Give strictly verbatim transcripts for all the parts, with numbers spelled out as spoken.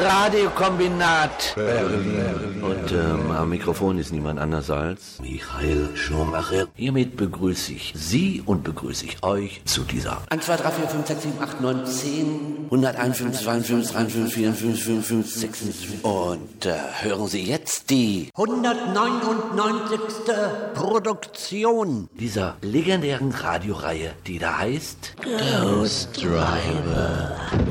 Radiokombinat. Und ähm, am Mikrofon ist niemand anders als Michael Schumacher. Hiermit begrüße ich Sie und begrüße ich euch zu dieser eins, zwei, drei, vier, fünf, sechs, sieben, acht, neun, zehn, hunderteinundfünfzig, zweiundfünfzig, dreiundfünfzig, vierundfünfzig, fünfundfünfzig, sechsundfünfzig. Und äh, hören Sie jetzt die hundertneunundneunzigste Produktion dieser legendären Radioreihe, die da heißt Ghost Driver.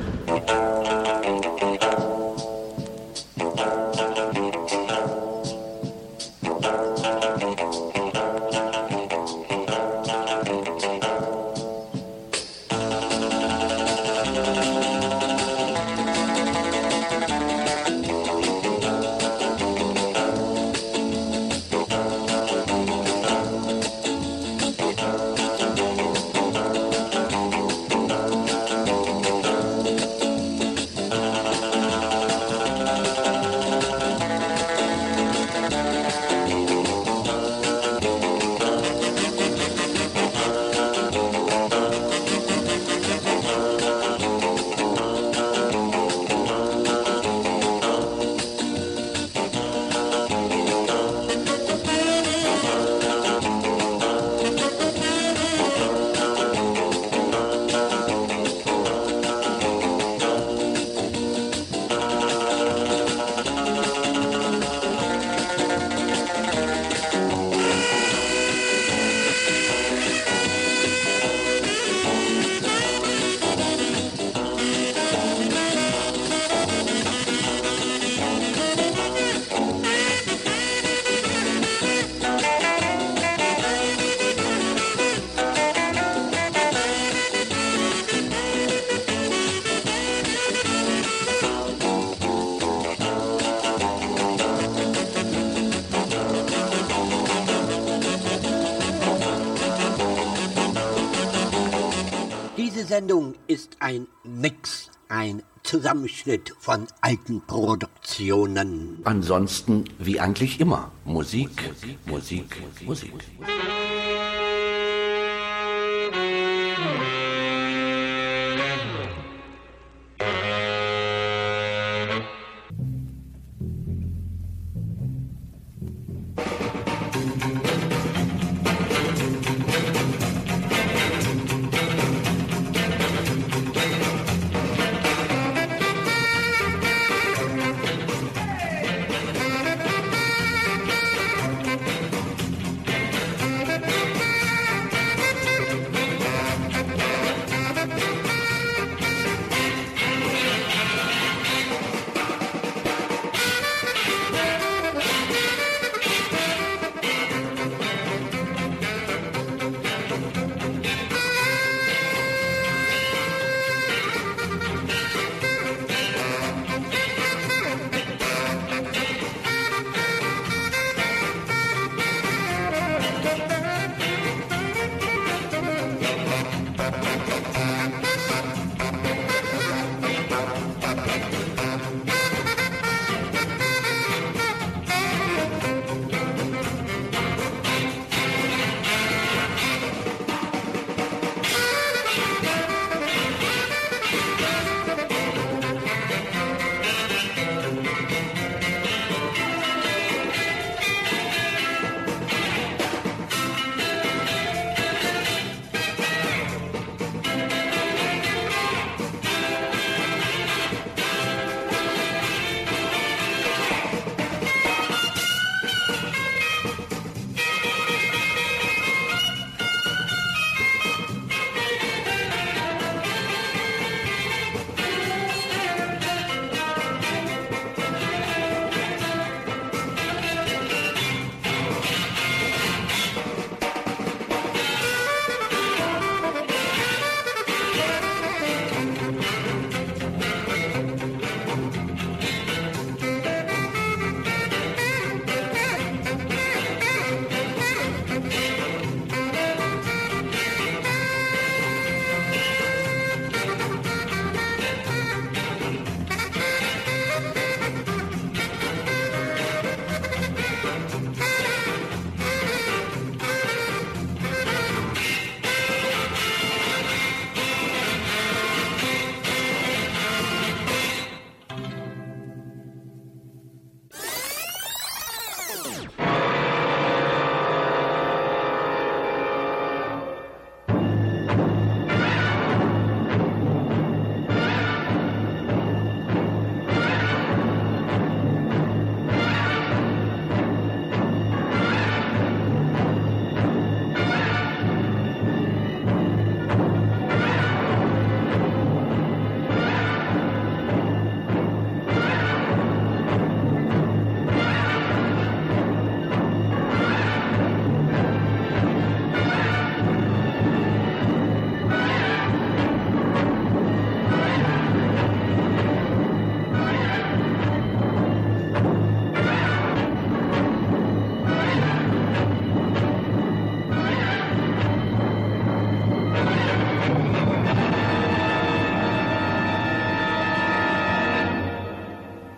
Diese Sendung ist ein Mix, ein Zusammenschnitt von alten Produktionen. ansonsten wie eigentlich immer Musik, Musik, Musik.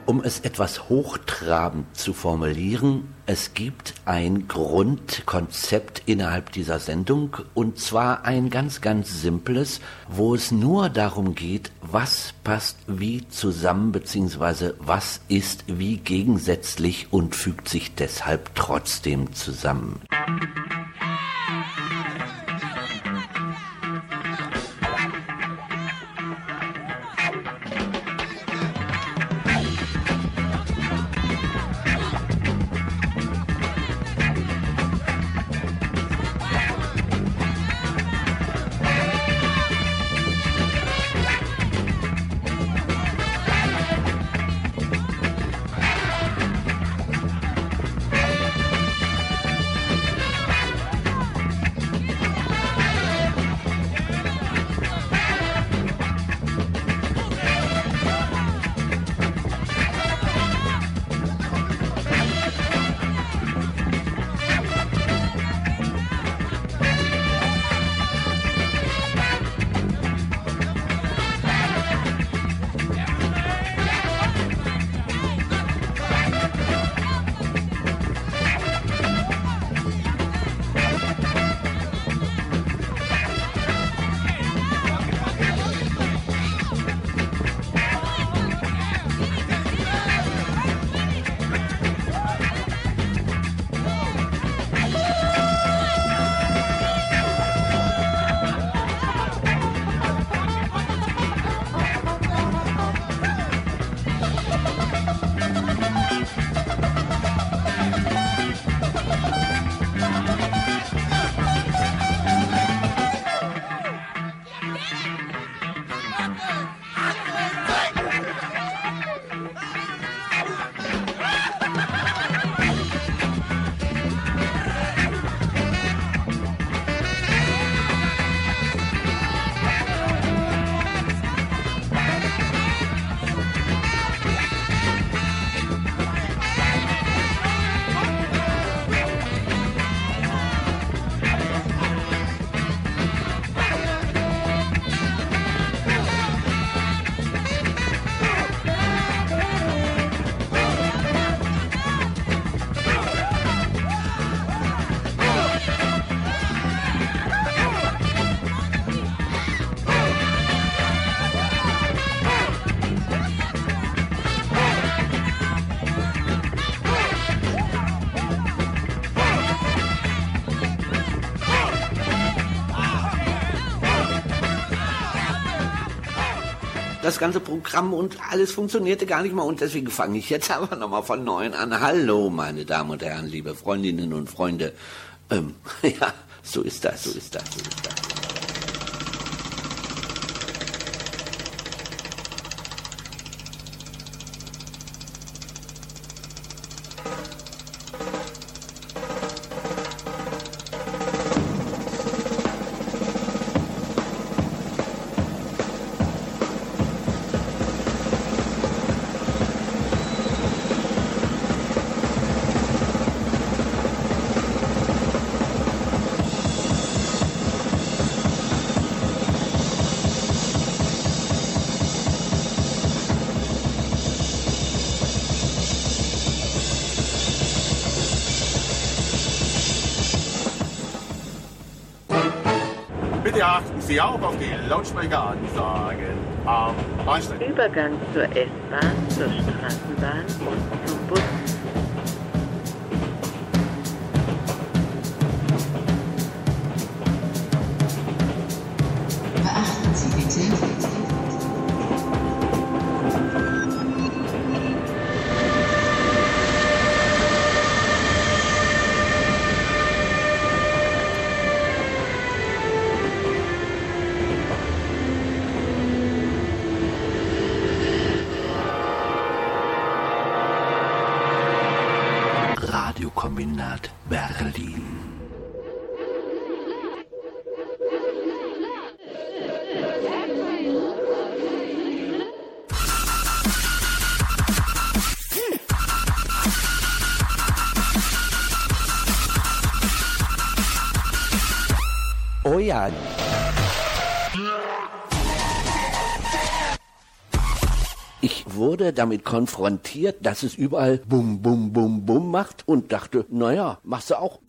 Um es etwas hochtrabend zu formulieren, es gibt ein Grundkonzept innerhalb dieser Sendung, und zwar ein ganz, ganz simples, wo es nur darum geht, was passt wie zusammen, beziehungsweise was ist wie gegensätzlich und fügt sich deshalb trotzdem zusammen. Das ganze Programm und alles funktionierte gar nicht mal, und deswegen fange ich jetzt aber nochmal von neuem an. Hallo, meine Damen und Herren, liebe Freundinnen und Freunde. Ähm, ja, so ist das, so ist das, so ist das. Bitte achten Sie auch auf die Lautsprecheransagen am Bahnsteig. Übergang zur S-Bahn, zur Straßenbahn und zum Bus. Beachten Sie bitte. Radiokombinat Berlin. Oh ja. Ich wurde damit konfrontiert, dass es überall Bum, Bum, Bum, Bum macht und dachte, naja, machst du auch.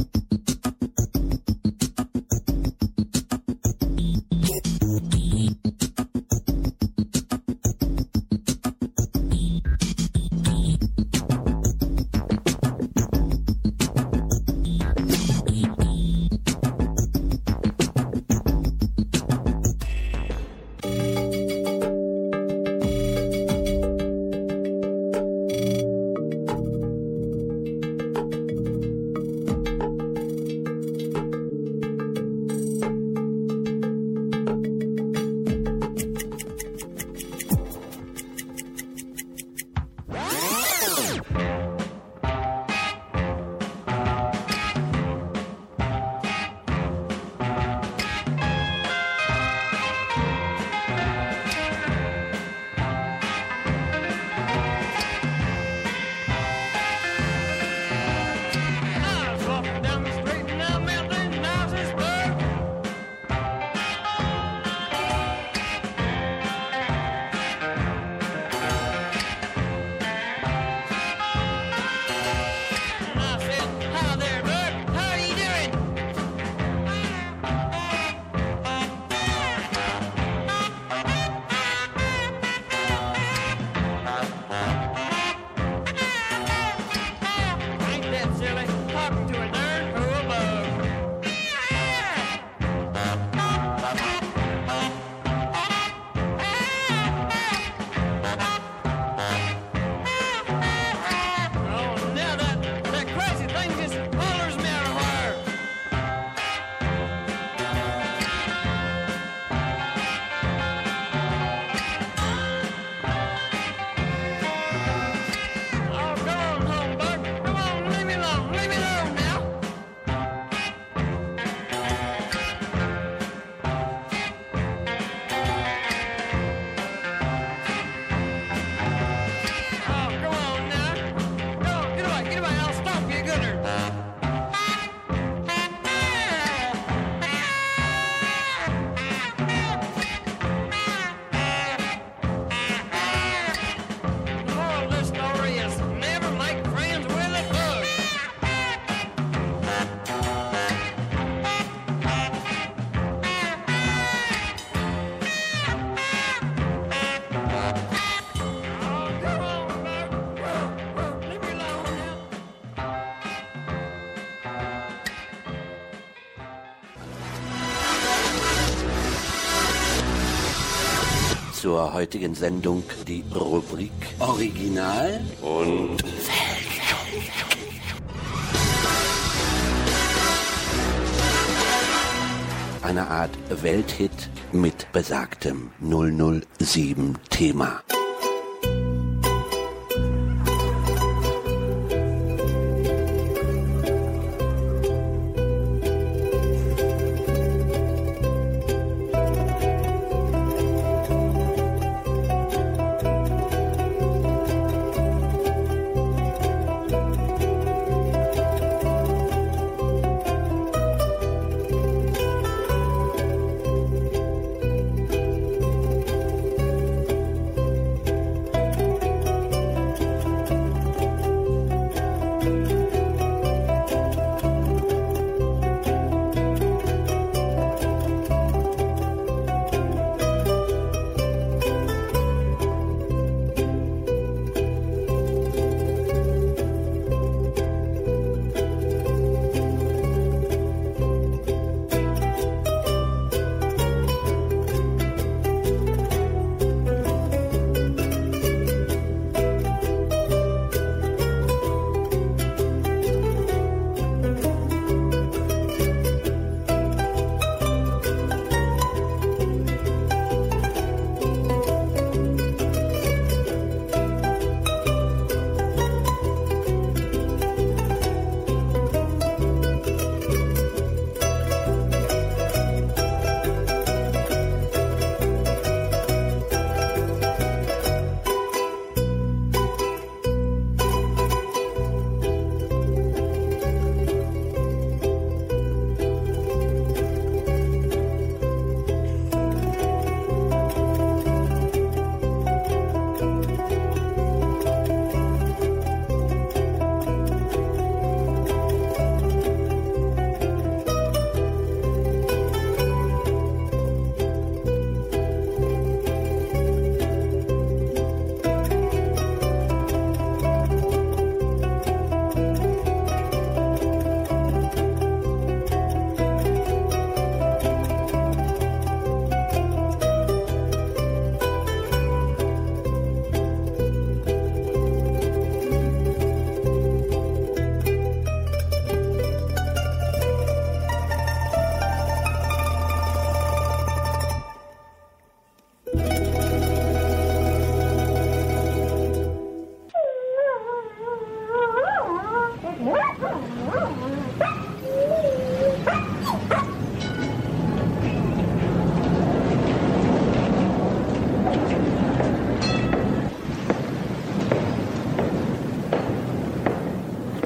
Zur heutigen Sendung die Rubrik Original und eine Art Welthit mit besagtem null null sieben Thema.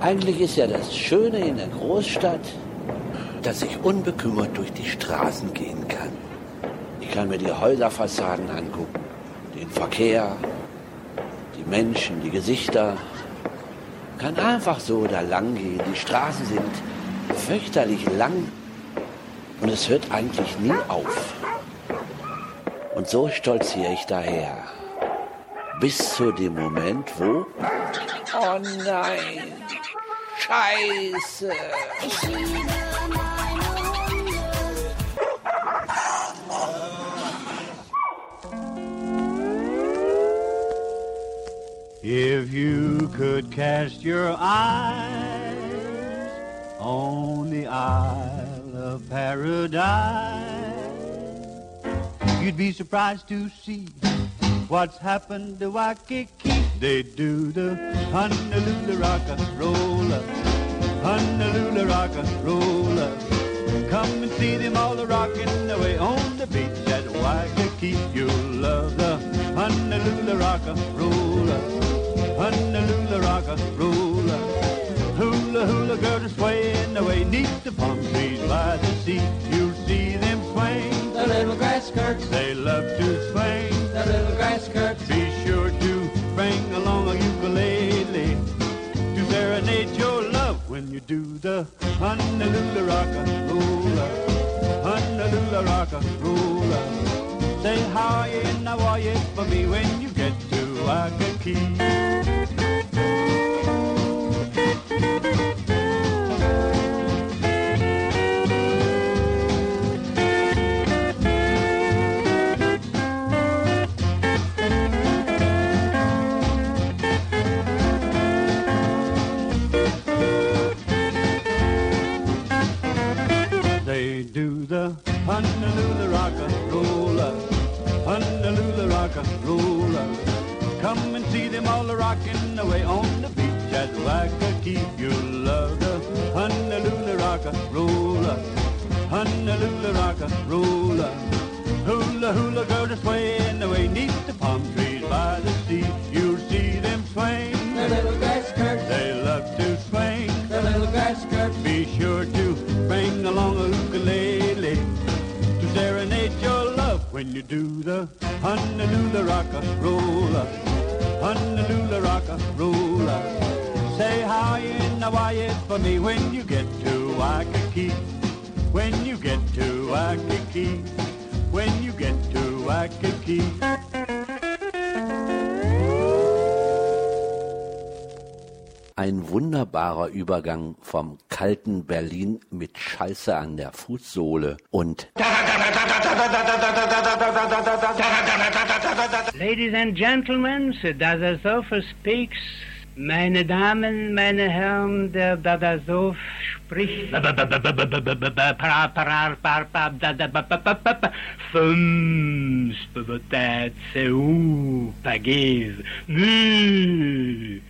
Eigentlich ist ja das Schöne in der Großstadt, dass ich unbekümmert durch die Straßen gehen kann. Ich kann mir die Häuserfassaden angucken, den Verkehr, die Menschen, die Gesichter. Kann einfach so da lang gehen. Die Straßen sind fürchterlich lang und es hört eigentlich nie auf. Und so stolziere ich daher. Bis zu dem Moment, wo... Oh nein! Scheiße! If you could cast your eyes on the Isle of Paradise, you'd be surprised to see what's happened to Waikiki. They do the Honolulu rock-a-roller, Honolulu rock-a-roller. Come and see them all a-rockin' away on the beach at Waikiki. You'll love the Honolulu rock-a-roller, Honolulu rock-a-roller. Hula hula girls are swaying away 'neath the palm trees by the sea. You'll see them swing the little grass skirts. They love to swing the little grass skirts. Be sure to bring along a ukulele to serenade your love when you do the Honolulu rock-a-roller, Honolulu rock-a-roller. Say how are you and how are you for me when you get to Waikiki. They do the Honolulu rock-a-roller, Honolulu rock-a-roller. Come and see them all a-rockin' away on the beach at Waikiki. You'll love the Honolulu rock-a-roller, Honolulu rock-a-roller. Hula hula girls are swaying away 'neath the palm trees by the sea. You'll see them swing the little grass skirts. They love to swing the little grass skirts. Be sure to bring along a ukulele to serenade your love when you do the Honolulu rock-a-roller, Honolulu rock-a-roller. Say how you and how are you for me when you get to Waikiki, when you get to Waikiki, when you get to Waikiki. Ein wunderbarer Übergang vom kalten Berlin mit Scheiße an der Fußsohle und Ladies and Gentlemen, Sir Dadasof speaks. Meine Damen, meine Herren, der Dadasof spricht. Fünf, Seu, Pagez, Mü.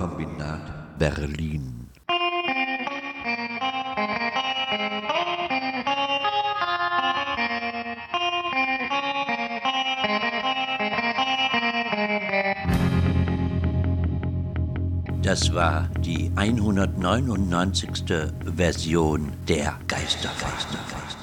Radiokombinat Berlin. Das war die hundertneunundneunzigste Version der Geistergeister. Geister, Geister.